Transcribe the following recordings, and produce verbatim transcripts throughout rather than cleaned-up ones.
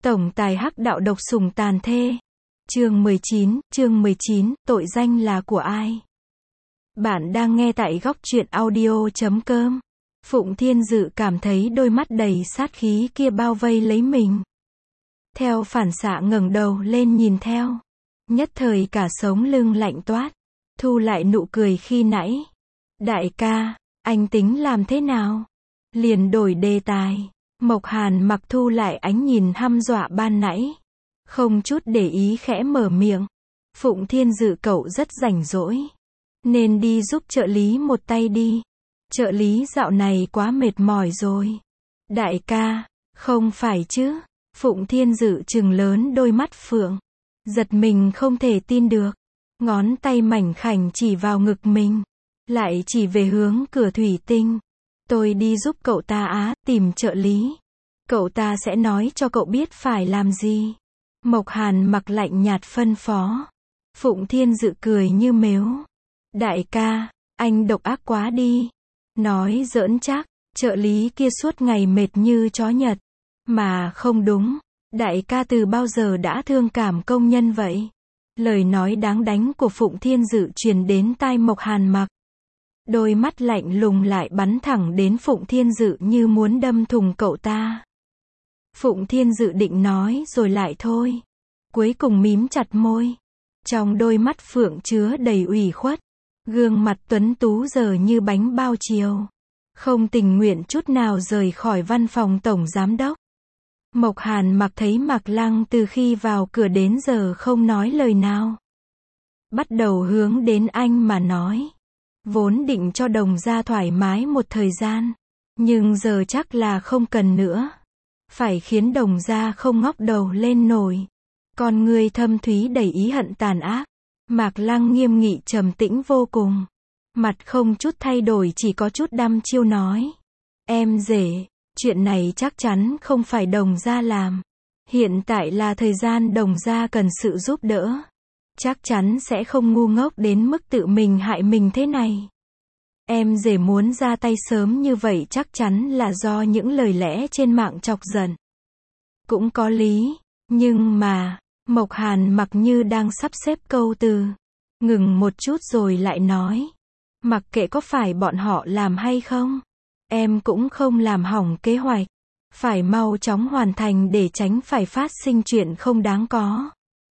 Tổng tài hắc đạo độc sủng tàn thê. Chương mười chín, chương mười chín, tội danh là của ai? Bạn đang nghe tại góc truyện audio chấm com. Phụng Thiên Dự cảm thấy đôi mắt đầy sát khí kia bao vây lấy mình. Theo phản xạ ngẩng đầu lên nhìn theo. Nhất thời cả sống lưng lạnh toát. Thu lại nụ cười khi nãy. Đại ca, anh tính làm thế nào? Liền đổi đề tài. Mộc Hàn mặc thu lại ánh nhìn hăm dọa ban nãy. Không chút để ý khẽ mở miệng. Phụng Thiên Dự cậu rất rảnh rỗi. Nên đi giúp trợ lý một tay đi. Trợ lý dạo này quá mệt mỏi rồi. Đại ca, không phải chứ? Phụng Thiên Dự trừng lớn đôi mắt phượng. Giật mình không thể tin được. Ngón tay mảnh khảnh chỉ vào ngực mình. Lại chỉ về hướng cửa thủy tinh. Tôi đi giúp cậu ta á, tìm trợ lý. Cậu ta sẽ nói cho cậu biết phải làm gì. Mộc Hàn mặc lạnh nhạt phân phó. Phụng Thiên Dự cười như mếu. Đại ca, anh độc ác quá đi. Nói giỡn chắc, trợ lý kia suốt ngày mệt như chó Nhật. Mà không đúng, đại ca từ bao giờ đã thương cảm công nhân vậy? Lời nói đáng đánh của Phụng Thiên Dự truyền đến tai Mộc Hàn mặc. Đôi mắt lạnh lùng lại bắn thẳng đến Phụng Thiên Dự như muốn đâm thùng cậu ta. Phụng Thiên Dự định nói rồi lại thôi. Cuối cùng mím chặt môi. Trong đôi mắt phượng chứa đầy ủy khuất. Gương mặt tuấn tú giờ như bánh bao chiều. Không tình nguyện chút nào rời khỏi văn phòng tổng giám đốc. Mộc Hàn mặc thấy Mạc Lăng từ khi vào cửa đến giờ không nói lời nào. Bắt đầu hướng đến anh mà nói. Vốn định cho Đồng gia thoải mái một thời gian. Nhưng giờ chắc là không cần nữa. Phải khiến Đồng gia không ngóc đầu lên nổi. Con người thâm thúy đầy ý hận tàn ác. Mạc Lăng nghiêm nghị trầm tĩnh vô cùng. Mặt không chút thay đổi chỉ có chút đăm chiêu nói. Em rể, chuyện này chắc chắn không phải Đồng gia làm. Hiện tại là thời gian Đồng gia cần sự giúp đỡ. Chắc chắn sẽ không ngu ngốc đến mức tự mình hại mình thế này. Em rể muốn ra tay sớm như vậy chắc chắn là do những lời lẽ trên mạng chọc giận. Cũng có lý, nhưng mà, Mộc Hàn mặc như đang sắp xếp câu từ. Ngừng một chút rồi lại nói. Mặc kệ có phải bọn họ làm hay không. Em cũng không làm hỏng kế hoạch. Phải mau chóng hoàn thành để tránh phải phát sinh chuyện không đáng có.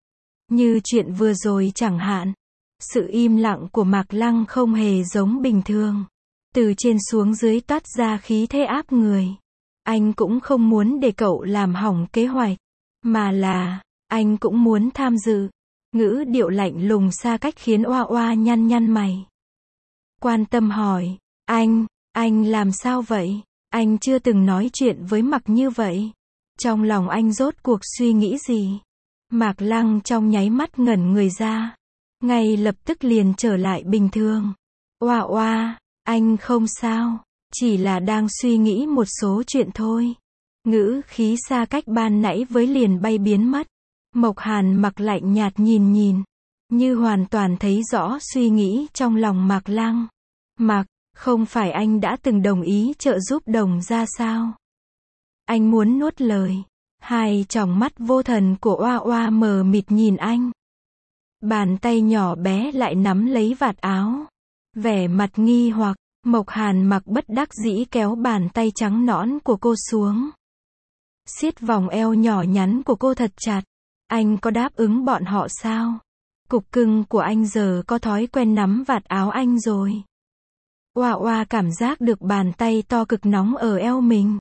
Như chuyện vừa rồi chẳng hạn. Sự im lặng của Mạc Lăng không hề giống bình thường. Từ trên xuống dưới toát ra khí thế áp người. Anh cũng không muốn để cậu làm hỏng kế hoạch. Mà là, anh cũng muốn tham dự. Ngữ điệu lạnh lùng xa cách khiến Oa Oa nhăn nhăn mày. Quan tâm hỏi, anh, anh làm sao vậy? Anh chưa từng nói chuyện với Mạc như vậy. Trong lòng anh rốt cuộc suy nghĩ gì? Mạc Lăng trong nháy mắt ngẩn người ra. Ngay lập tức liền trở lại bình thường. Oa Oa, anh không sao. Chỉ là đang suy nghĩ một số chuyện thôi. Ngữ khí xa cách ban nãy với liền bay biến mất. Mộc Hàn mặc lạnh nhạt nhìn nhìn. Như hoàn toàn thấy rõ suy nghĩ trong lòng Mạc Lăng. Mạc, không phải anh đã từng đồng ý trợ giúp Đồng gia sao? Anh muốn nuốt lời. Hai tròng mắt vô thần của Oa Oa mờ mịt nhìn anh. Bàn tay nhỏ bé lại nắm lấy vạt áo. Vẻ mặt nghi hoặc, Mộc Hàn mặc bất đắc dĩ kéo bàn tay trắng nõn của cô xuống. Siết vòng eo nhỏ nhắn của cô thật chặt. Anh có đáp ứng bọn họ sao? Cục cưng của anh giờ có thói quen nắm vạt áo anh rồi. Oa Oa cảm giác được bàn tay to cực nóng ở eo mình.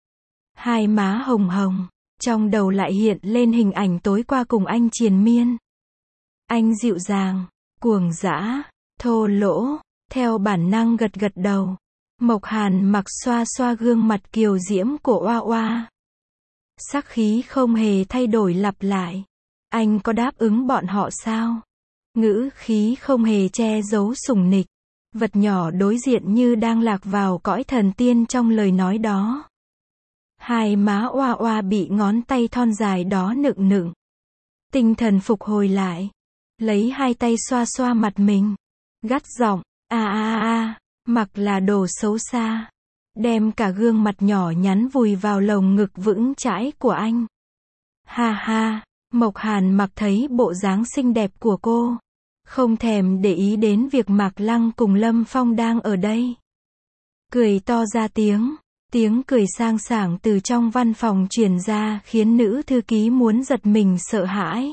Hai má hồng hồng. Trong đầu lại hiện lên hình ảnh tối qua cùng anh triền miên. Anh dịu dàng, cuồng dã, thô lỗ, theo bản năng gật gật đầu. Mộc Hàn mặc xoa xoa gương mặt kiều diễm của Oa Oa. Sắc khí không hề thay đổi lặp lại. Anh có đáp ứng bọn họ sao? Ngữ khí không hề che giấu sủng nịch. Vật nhỏ đối diện như đang lạc vào cõi thần tiên trong lời nói đó. Hai má Oa Oa bị ngón tay thon dài đó nựng nựng. Tinh thần phục hồi lại. Lấy hai tay xoa xoa mặt mình. Gắt giọng, a a a, Mặc là đồ xấu xa. Đem cả gương mặt nhỏ nhắn vùi vào lồng ngực vững chãi của anh. Ha ha, Mộc Hàn Mặc thấy bộ dáng xinh đẹp của cô, không thèm để ý đến việc Mạc Lăng cùng Lâm Phong đang ở đây. Cười to ra tiếng, tiếng cười sang sảng từ trong văn phòng truyền ra khiến nữ thư ký muốn giật mình sợ hãi.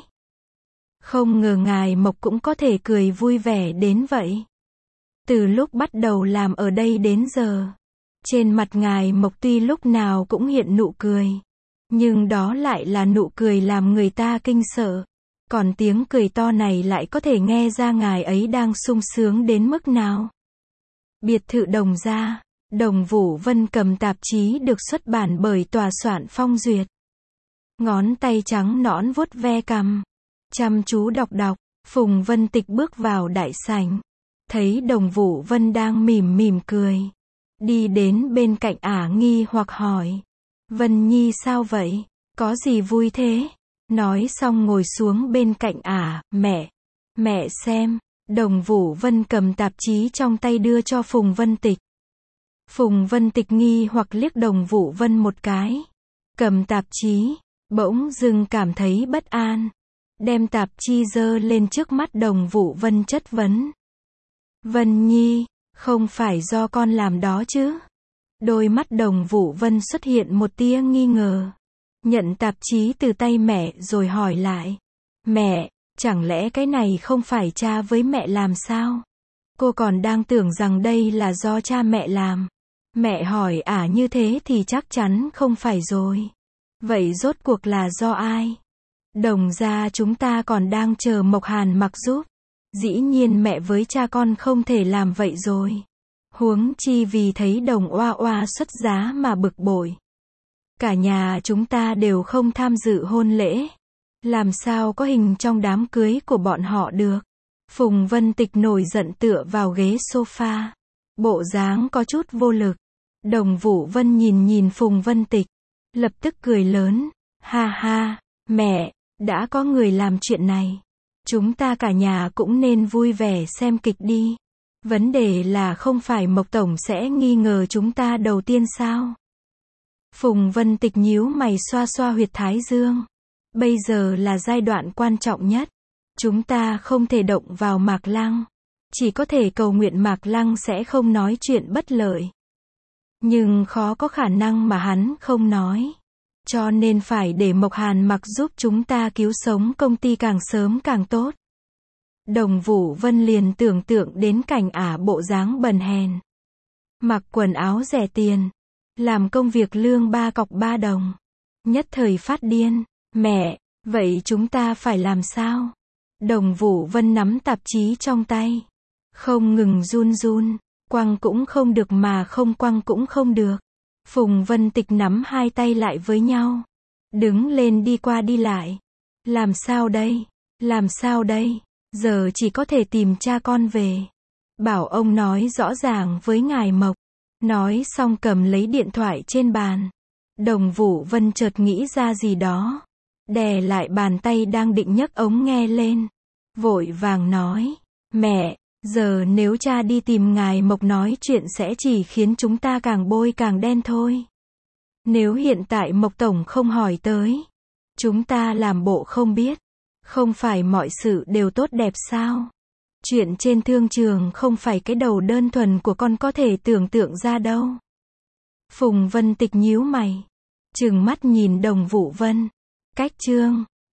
Không ngờ ngài Mộc cũng có thể cười vui vẻ đến vậy. Từ lúc bắt đầu làm ở đây đến giờ, trên mặt ngài Mộc tuy lúc nào cũng hiện nụ cười, nhưng đó lại là nụ cười làm người ta kinh sợ. Còn tiếng cười to này lại có thể nghe ra ngài ấy đang sung sướng đến mức nào. Biệt thự Đồng gia, Đồng Vũ Vân cầm tạp chí được xuất bản bởi tòa soạn Phong Duyệt. Ngón tay trắng nõn vuốt ve cằm, chăm chú đọc đọc. Phùng Vân Tịch bước vào đại sảnh, thấy Đồng Vũ Vân đang mỉm mỉm cười, đi đến bên cạnh ả nghi hoặc hỏi: Vân Nhi sao vậy? Có gì vui thế? Nói xong ngồi xuống bên cạnh ả, mẹ, mẹ xem. Đồng Vũ Vân cầm tạp chí trong tay đưa cho Phùng Vân Tịch. Phùng Vân Tịch nghi hoặc liếc Đồng Vũ Vân một cái, cầm tạp chí, bỗng dưng cảm thấy bất an, đem tạp chí giơ lên trước mắt Đồng Vũ Vân chất vấn: Vân Nhi, không phải do con làm đó chứ? Đôi mắt Đồng Vũ Vân xuất hiện một tia nghi ngờ, nhận tạp chí từ tay mẹ rồi hỏi lại: Mẹ, chẳng lẽ cái này không phải cha với mẹ làm sao? Cô còn đang tưởng rằng đây là do cha mẹ làm. Mẹ hỏi ả à như thế thì chắc chắn không phải rồi. Vậy rốt cuộc là do ai? Đồng gia chúng ta còn đang chờ Mộc Hàn Mặc giúp. Dĩ nhiên mẹ với cha con không thể làm vậy rồi. Huống chi vì thấy Đồng Oa Oa xuất giá mà bực bội. Cả nhà chúng ta đều không tham dự hôn lễ. Làm sao có hình trong đám cưới của bọn họ được? Phùng Vân Tịch nổi giận tựa vào ghế sofa. Bộ dáng có chút vô lực. Đồng Vũ Vân nhìn nhìn Phùng Vân Tịch, lập tức cười lớn. Ha ha, mẹ, đã có người làm chuyện này. Chúng ta cả nhà cũng nên vui vẻ xem kịch đi. Vấn đề là không phải Mộc Tổng sẽ nghi ngờ chúng ta đầu tiên sao? Phùng Vân Tịch nhíu mày xoa xoa huyệt thái dương. Bây giờ là giai đoạn quan trọng nhất. Chúng ta không thể động vào Mạc Lăng. Chỉ có thể cầu nguyện Mạc Lăng sẽ không nói chuyện bất lợi. Nhưng khó có khả năng mà hắn không nói. Cho nên phải để Mộc Hàn Mặc giúp chúng ta cứu sống công ty càng sớm càng tốt. Đồng Vũ Vân liền tưởng tượng đến cảnh ả bộ dáng bần hèn. Mặc quần áo rẻ tiền. Làm công việc lương ba cọc ba đồng. Nhất thời phát điên. Mẹ, vậy chúng ta phải làm sao? Đồng Vũ Vân nắm tạp chí trong tay. Không ngừng run run. Quăng cũng không được mà không quăng cũng không được. Phùng Vân Tịch nắm hai tay lại với nhau. Đứng lên đi qua đi lại. Làm sao đây? Làm sao đây? Giờ chỉ có thể tìm cha con về. Bảo ông nói rõ ràng với ngài Mộc. Nói xong cầm lấy điện thoại trên bàn. Đồng Vũ Vân chợt nghĩ ra gì đó. Đè lại bàn tay đang định nhấc ống nghe lên. Vội vàng nói. Mẹ, giờ nếu cha đi tìm ngài Mộc nói chuyện sẽ chỉ khiến chúng ta càng bôi càng đen thôi. Nếu hiện tại Mộc Tổng không hỏi tới. Chúng ta làm bộ không biết. Không phải mọi sự đều tốt đẹp sao? Chuyện trên thương trường không phải cái đầu đơn thuần của con có thể tưởng tượng ra đâu. Phùng Vân Tịch nhíu mày. Trừng mắt nhìn Đồng Vũ Vân. Cách chương.